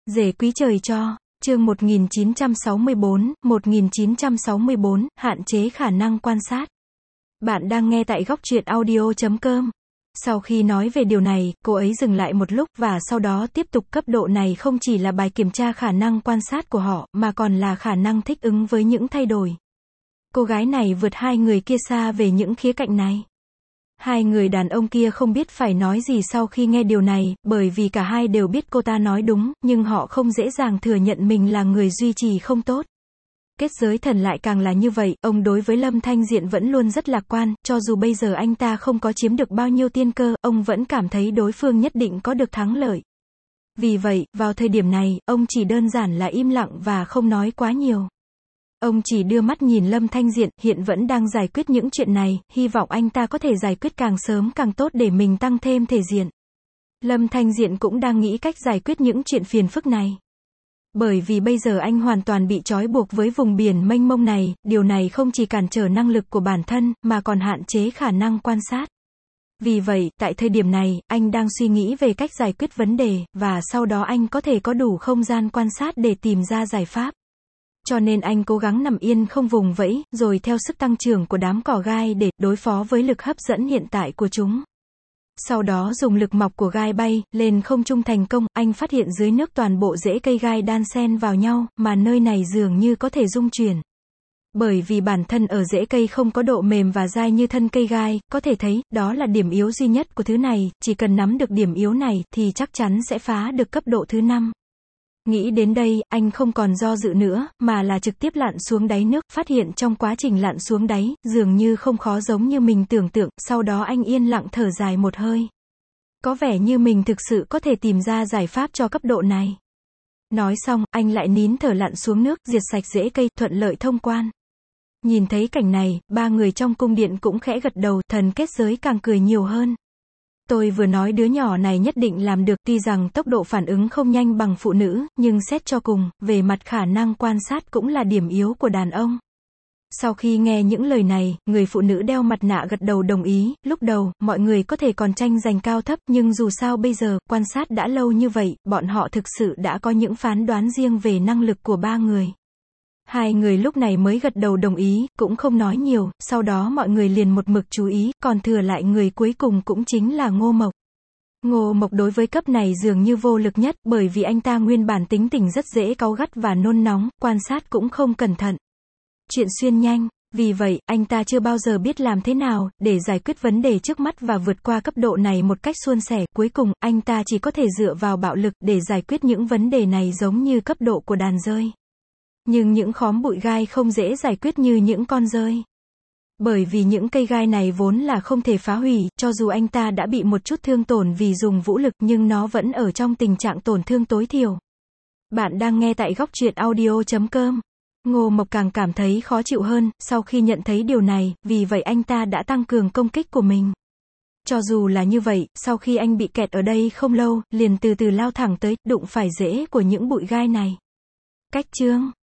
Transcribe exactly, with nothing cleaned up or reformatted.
Rể quý trời cho, chương một nghìn chín trăm sáu mươi bốn, một nghìn chín trăm sáu mươi bốn, hạn chế khả năng quan sát. Bạn đang nghe tại góc truyện audio chấm com. Sau khi nói về điều này, cô ấy dừng lại một lúc và sau đó tiếp tục. Cấp độ này không chỉ là bài kiểm tra khả năng quan sát của họ, mà còn là khả năng thích ứng với những thay đổi. Cô gái này vượt hai người kia xa về những khía cạnh này. Hai người đàn ông kia không biết phải nói gì sau khi nghe điều này, bởi vì cả hai đều biết cô ta nói đúng, nhưng họ không dễ dàng thừa nhận mình là người duy trì không tốt. Kết giới thần lại càng là như vậy, ông đối với Lâm Thanh Diện vẫn luôn rất lạc quan, cho dù bây giờ anh ta không có chiếm được bao nhiêu tiên cơ, ông vẫn cảm thấy đối phương nhất định có được thắng lợi. Vì vậy, vào thời điểm này, ông chỉ đơn giản là im lặng và không nói quá nhiều. Ông chỉ đưa mắt nhìn Lâm Thanh Diện, hiện vẫn đang giải quyết những chuyện này, hy vọng anh ta có thể giải quyết càng sớm càng tốt để mình tăng thêm thể diện. Lâm Thanh Diện cũng đang nghĩ cách giải quyết những chuyện phiền phức này. Bởi vì bây giờ anh hoàn toàn bị trói buộc với vùng biển mênh mông này, điều này không chỉ cản trở năng lực của bản thân, mà còn hạn chế khả năng quan sát. Vì vậy, tại thời điểm này, anh đang suy nghĩ về cách giải quyết vấn đề, và sau đó anh có thể có đủ không gian quan sát để tìm ra giải pháp. Cho nên anh cố gắng nằm yên không vùng vẫy, rồi theo sức tăng trưởng của đám cỏ gai để đối phó với lực hấp dẫn hiện tại của chúng. Sau đó dùng lực mọc của gai bay lên không trung thành công, anh phát hiện dưới nước toàn bộ rễ cây gai đan xen vào nhau, mà nơi này dường như có thể rung chuyển. Bởi vì bản thân ở rễ cây không có độ mềm và dai như thân cây gai, có thể thấy, đó là điểm yếu duy nhất của thứ này, chỉ cần nắm được điểm yếu này, thì chắc chắn sẽ phá được cấp độ thứ năm. Nghĩ đến đây, anh không còn do dự nữa, mà là trực tiếp lặn xuống đáy nước, phát hiện trong quá trình lặn xuống đáy, dường như không khó giống như mình tưởng tượng, sau đó anh yên lặng thở dài một hơi. Có vẻ như mình thực sự có thể tìm ra giải pháp cho cấp độ này. Nói xong, anh lại nín thở lặn xuống nước, diệt sạch rễ cây, thuận lợi thông quan. Nhìn thấy cảnh này, ba người trong cung điện cũng khẽ gật đầu, thần kết giới càng cười nhiều hơn. Tôi vừa nói đứa nhỏ này nhất định làm được, tuy rằng tốc độ phản ứng không nhanh bằng phụ nữ, nhưng xét cho cùng, về mặt khả năng quan sát cũng là điểm yếu của đàn ông. Sau khi nghe những lời này, người phụ nữ đeo mặt nạ gật đầu đồng ý. Lúc đầu, mọi người có thể còn tranh giành cao thấp, nhưng dù sao bây giờ, quan sát đã lâu như vậy, bọn họ thực sự đã có những phán đoán riêng về năng lực của ba người. Hai người lúc này mới gật đầu đồng ý, cũng không nói nhiều, sau đó mọi người liền một mực chú ý, còn thừa lại người cuối cùng cũng chính là Ngô Mộc. Ngô Mộc đối với cấp này dường như vô lực nhất, bởi vì anh ta nguyên bản tính tình rất dễ cáu gắt và nôn nóng, quan sát cũng không cẩn thận. Chuyện xuyên nhanh, vì vậy, anh ta chưa bao giờ biết làm thế nào, để giải quyết vấn đề trước mắt và vượt qua cấp độ này một cách suôn sẻ, cuối cùng, anh ta chỉ có thể dựa vào bạo lực để giải quyết những vấn đề này giống như cấp độ của đàn dơi. Nhưng những khóm bụi gai không dễ giải quyết như những con dơi. Bởi vì những cây gai này vốn là không thể phá hủy, cho dù anh ta đã bị một chút thương tổn vì dùng vũ lực nhưng nó vẫn ở trong tình trạng tổn thương tối thiểu. Bạn đang nghe tại góc truyện audio chấm com. Ngô Mộc càng cảm thấy khó chịu hơn, sau khi nhận thấy điều này, vì vậy anh ta đã tăng cường công kích của mình. Cho dù là như vậy, sau khi anh bị kẹt ở đây không lâu, liền từ từ lao thẳng tới, đụng phải rễ của những bụi gai này. Cách chương